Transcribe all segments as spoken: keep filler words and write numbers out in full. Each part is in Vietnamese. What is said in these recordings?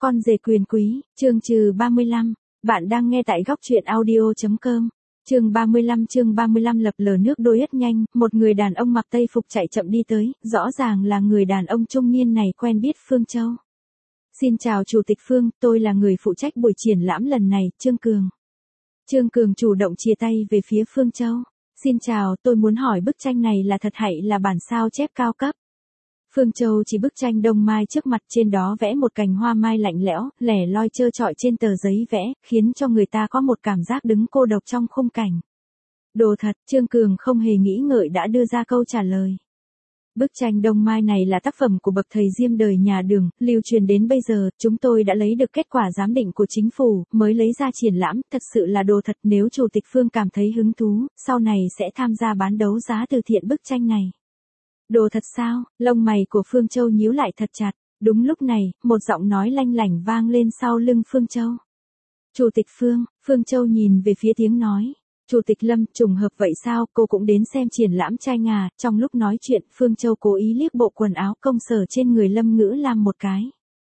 Con rể quyền quý, chương trừ ba mươi lăm. Bạn đang nghe tại góc truyện audio chấm com. Chương ba mươi lăm chương ba mươi lăm lập lờ nước đôi ếch nhanh, một người đàn ông mặc tây phục chạy chậm đi tới, rõ ràng là người đàn ông trung niên này quen biết Phương Châu. Xin chào Chủ tịch Phương, tôi là người phụ trách buổi triển lãm lần này, Trương Cường. Trương Cường chủ động chia tay về phía Phương Châu. Xin chào, tôi muốn hỏi bức tranh này là thật hay là bản sao chép cao cấp? Phương Châu chỉ bức tranh đông mai trước mặt, trên đó vẽ một cành hoa mai lạnh lẽo, lẻ loi trơ trọi trên tờ giấy vẽ, khiến cho người ta có một cảm giác đứng cô độc trong khung cảnh. Đồ thật, Trương Cường không hề nghĩ ngợi đã đưa ra câu trả lời. Bức tranh đông mai này là tác phẩm của bậc thầy Diêm đời nhà Đường, lưu truyền đến bây giờ, chúng tôi đã lấy được kết quả giám định của chính phủ, mới lấy ra triển lãm, thật sự là đồ thật. Nếu Chủ tịch Phương cảm thấy hứng thú, sau này sẽ tham gia bán đấu giá từ thiện bức tranh này. Đồ thật sao? Lông mày của Phương Châu nhíu lại thật chặt. Đúng lúc này, một giọng nói lanh lảnh vang lên sau lưng Phương Châu. Chủ tịch Phương, Phương Châu nhìn về phía tiếng nói. Chủ tịch Lâm, trùng hợp vậy sao, cô cũng đến xem triển lãm tranh à? Trong lúc nói chuyện, Phương Châu cố ý liếc bộ quần áo công sở trên người Lâm Ngữ Lam một cái.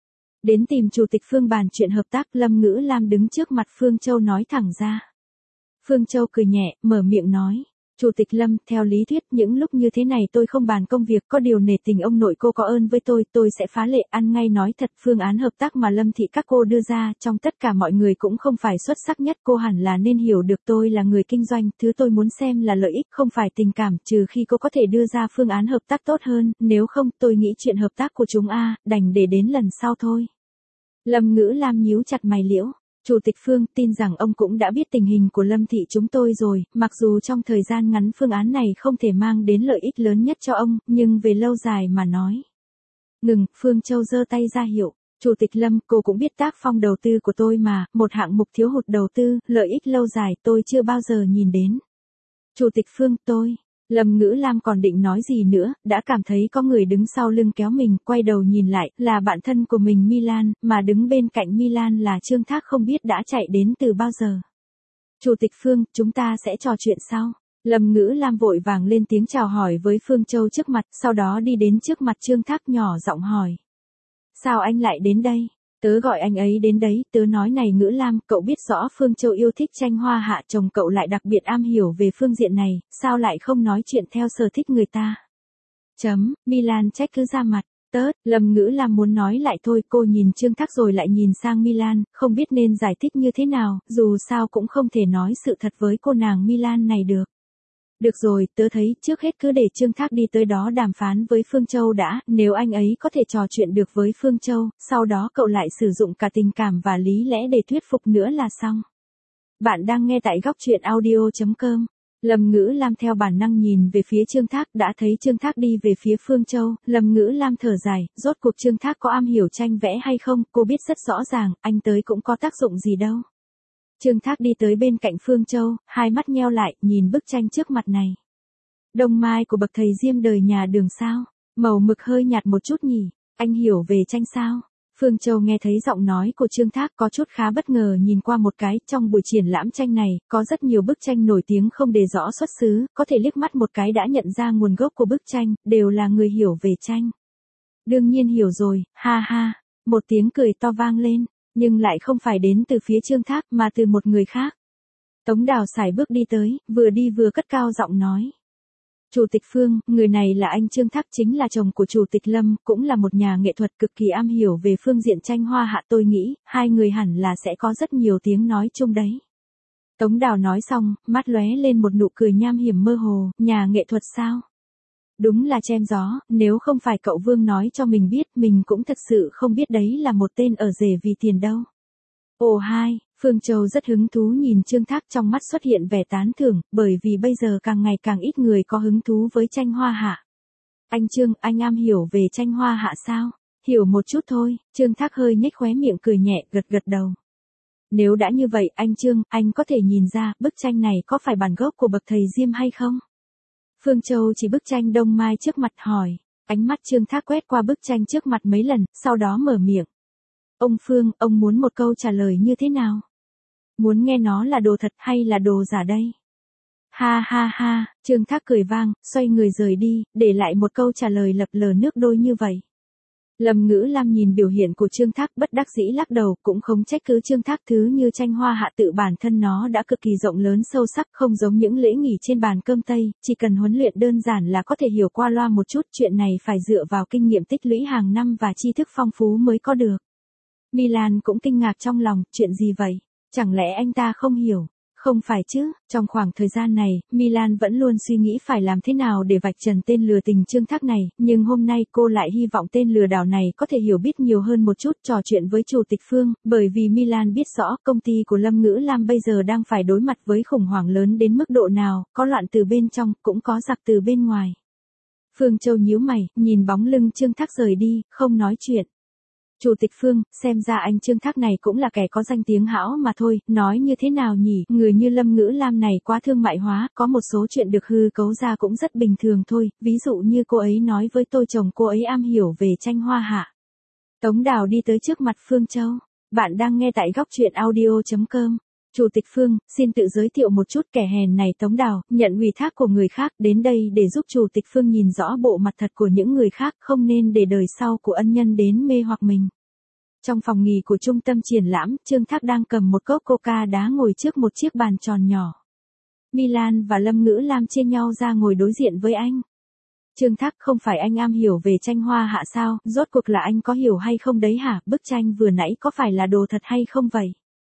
Đến tìm Chủ tịch Phương bàn chuyện hợp tác, Lâm Ngữ Lam đứng trước mặt Phương Châu nói thẳng ra. Phương Châu cười nhẹ, mở miệng nói. Chủ tịch Lâm, theo lý thuyết những lúc như thế này tôi không bàn công việc, có điều nể tình ông nội cô có ơn với tôi, tôi sẽ phá lệ. Ăn ngay nói thật, phương án hợp tác mà Lâm thị các cô đưa ra, trong tất cả mọi người cũng không phải xuất sắc nhất, cô hẳn là nên hiểu được tôi là người kinh doanh, thứ tôi muốn xem là lợi ích không phải tình cảm, trừ khi cô có thể đưa ra phương án hợp tác tốt hơn, nếu không, tôi nghĩ chuyện hợp tác của chúng a, đành để đến lần sau thôi. Lâm Ngữ Lam nhíu chặt mày liễu. Chủ tịch Phương, tin rằng ông cũng đã biết tình hình của Lâm thị chúng tôi rồi, mặc dù trong thời gian ngắn phương án này không thể mang đến lợi ích lớn nhất cho ông, nhưng về lâu dài mà nói. Ngừng, Phương Châu giơ tay ra hiệu. Chủ tịch Lâm, cô cũng biết tác phong đầu tư của tôi mà, một hạng mục thiếu hụt đầu tư, lợi ích lâu dài tôi chưa bao giờ nhìn đến. Chủ tịch Phương, tôi... Lâm Ngữ Lam còn định nói gì nữa, đã cảm thấy có người đứng sau lưng kéo mình, quay đầu nhìn lại, là bạn thân của mình Milan, mà đứng bên cạnh Milan là Trương Thác không biết đã chạy đến từ bao giờ. Chủ tịch Phương, chúng ta sẽ trò chuyện sau. Lâm Ngữ Lam vội vàng lên tiếng chào hỏi với Phương Châu trước mặt, sau đó đi đến trước mặt Trương Thác nhỏ giọng hỏi. Sao anh lại đến đây? Tớ gọi anh ấy đến đấy, tớ nói này Ngữ Lam, cậu biết rõ Phương Châu yêu thích tranh hoa hạ, chồng cậu lại đặc biệt am hiểu về phương diện này, sao lại không nói chuyện theo sở thích người ta? Chấm, Milan trách cứ ra mặt, tớt, Lâm Ngữ Lam muốn nói lại thôi, cô nhìn Trương Thác rồi lại nhìn sang Milan, không biết nên giải thích như thế nào, dù sao cũng không thể nói sự thật với cô nàng Milan này được. Được rồi, tớ thấy trước hết cứ để Trương Thác đi tới đó đàm phán với Phương Châu đã, nếu anh ấy có thể trò chuyện được với Phương Châu, sau đó cậu lại sử dụng cả tình cảm và lý lẽ để thuyết phục nữa là xong. Bạn đang nghe tại góc truyện audio chấm com. Lâm Ngữ Lam theo bản năng nhìn về phía Trương Thác, đã thấy Trương Thác đi về phía Phương Châu, Lâm Ngữ Lam thở dài, rốt cuộc Trương Thác có am hiểu tranh vẽ hay không, cô biết rất rõ ràng, anh tới cũng có tác dụng gì đâu. Trương Thác đi tới bên cạnh Phương Châu, hai mắt nheo lại, nhìn bức tranh trước mặt này. Đông mai của bậc thầy Diêm đời nhà Đường sao? Màu mực hơi nhạt một chút nhỉ? Anh hiểu về tranh sao? Phương Châu nghe thấy giọng nói của Trương Thác có chút khá bất ngờ, nhìn qua một cái, trong buổi triển lãm tranh này, có rất nhiều bức tranh nổi tiếng không đề rõ xuất xứ, có thể liếc mắt một cái đã nhận ra nguồn gốc của bức tranh, đều là người hiểu về tranh. Đương nhiên hiểu rồi, ha ha, một tiếng cười to vang lên. Nhưng lại không phải đến từ phía Trương Thác mà từ một người khác. Tống Đào sải bước đi tới, vừa đi vừa cất cao giọng nói. Chủ tịch Phương, người này là anh Trương Thác, chính là chồng của Chủ tịch Lâm, cũng là một nhà nghệ thuật cực kỳ am hiểu về phương diện tranh hoa hạ, tôi nghĩ, hai người hẳn là sẽ có rất nhiều tiếng nói chung đấy. Tống Đào nói xong, mắt lóe lên một nụ cười nham hiểm mơ hồ, nhà nghệ thuật sao? Đúng là chém gió, nếu không phải cậu Vương nói cho mình biết, mình cũng thật sự không biết đấy là một tên ở rể vì tiền đâu. Ồ hai, Phương Châu rất hứng thú nhìn Trương Thác, trong mắt xuất hiện vẻ tán thưởng, bởi vì bây giờ càng ngày càng ít người có hứng thú với tranh hoa hạ. Anh Trương, anh am hiểu về tranh hoa hạ sao? Hiểu một chút thôi, Trương Thác hơi nhếch khóe miệng cười nhẹ, gật gật đầu. Nếu đã như vậy, anh Trương, anh có thể nhìn ra, bức tranh này có phải bản gốc của bậc thầy Diêm hay không? Phương Châu chỉ bức tranh đông mai trước mặt hỏi, ánh mắt Trương Thác quét qua bức tranh trước mặt mấy lần, sau đó mở miệng. Ông Phương, ông muốn một câu trả lời như thế nào? Muốn nghe nó là đồ thật hay là đồ giả đây? Ha ha ha, Trương Thác cười vang, xoay người rời đi, để lại một câu trả lời lập lờ nước đôi như vậy. Lâm Ngữ Lam nhìn biểu hiện của Trương Thác bất đắc dĩ lắc đầu, cũng không trách cứ Trương Thác, thứ như tranh hoa hạ tự bản thân nó đã cực kỳ rộng lớn sâu sắc, không giống những lễ nghỉ trên bàn cơm Tây, chỉ cần huấn luyện đơn giản là có thể hiểu qua loa một chút, chuyện này phải dựa vào kinh nghiệm tích lũy hàng năm và tri thức phong phú mới có được. Milan cũng kinh ngạc trong lòng, chuyện gì vậy? Chẳng lẽ anh ta không hiểu? Không phải chứ, trong khoảng thời gian này, Milan vẫn luôn suy nghĩ phải làm thế nào để vạch trần tên lừa tình Trương Thác này, nhưng hôm nay cô lại hy vọng tên lừa đảo này có thể hiểu biết nhiều hơn một chút, trò chuyện với Chủ tịch Phương, bởi vì Milan biết rõ công ty của Lâm Ngữ Lam bây giờ đang phải đối mặt với khủng hoảng lớn đến mức độ nào, có loạn từ bên trong, cũng có giặc từ bên ngoài. Phương Châu nhíu mày, nhìn bóng lưng Trương Thác rời đi, không nói chuyện. Chủ tịch Phương, xem ra anh Trương Thác này cũng là kẻ có danh tiếng hão mà thôi, nói như thế nào nhỉ, người như Lâm Ngữ Lam này quá thương mại hóa, có một số chuyện được hư cấu ra cũng rất bình thường thôi, ví dụ như cô ấy nói với tôi chồng cô ấy am hiểu về tranh hoa hạ. Tống Đào đi tới trước mặt Phương Châu, bạn đang nghe tại góc truyện audio chấm com. Chủ tịch Phương, xin tự giới thiệu một chút, kẻ hèn này Tống Đào, nhận ủy thác của người khác, đến đây để giúp Chủ tịch Phương nhìn rõ bộ mặt thật của những người khác, không nên để đời sau của ân nhân đến mê hoặc mình. Trong phòng nghỉ của trung tâm triển lãm, Trương Thác đang cầm một cốc coca đá ngồi trước một chiếc bàn tròn nhỏ. Milan và Lâm Ngữ Lam chia nhau ra ngồi đối diện với anh. Trương Thác, không phải anh am hiểu về tranh hoa hạ sao, rốt cuộc là anh có hiểu hay không đấy hả, bức tranh vừa nãy có phải là đồ thật hay không vậy?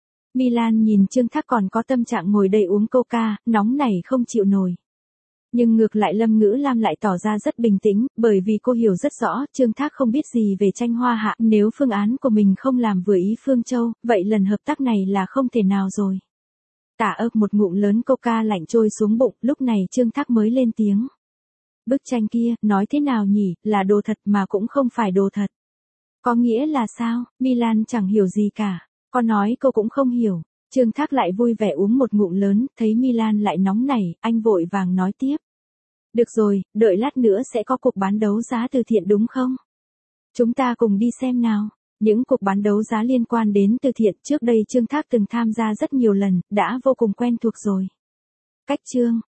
Milan nhìn Trương Thác còn có tâm trạng ngồi đây uống coca, nóng này không chịu nổi. Nhưng ngược lại Lâm Ngữ Lam lại tỏ ra rất bình tĩnh, bởi vì cô hiểu rất rõ, Trương Thác không biết gì về tranh hoa hạ, nếu phương án của mình không làm vừa ý Phương Châu, vậy lần hợp tác này là không thể nào rồi. Tả ấp một ngụm lớn coca lạnh trôi xuống bụng, lúc này Trương Thác mới lên tiếng. Bức tranh kia, nói thế nào nhỉ, là đồ thật mà cũng không phải đồ thật. Có nghĩa là sao, Milan chẳng hiểu gì cả, có nói cô cũng không hiểu. Trương Thác lại vui vẻ uống một ngụm lớn, thấy Milan lại nóng nảy, anh vội vàng nói tiếp. Được rồi, đợi lát nữa sẽ có cuộc bán đấu giá từ thiện đúng không? Chúng ta cùng đi xem nào. Những cuộc bán đấu giá liên quan đến từ thiện trước đây Trương Thác từng tham gia rất nhiều lần, đã vô cùng quen thuộc rồi. Cách chương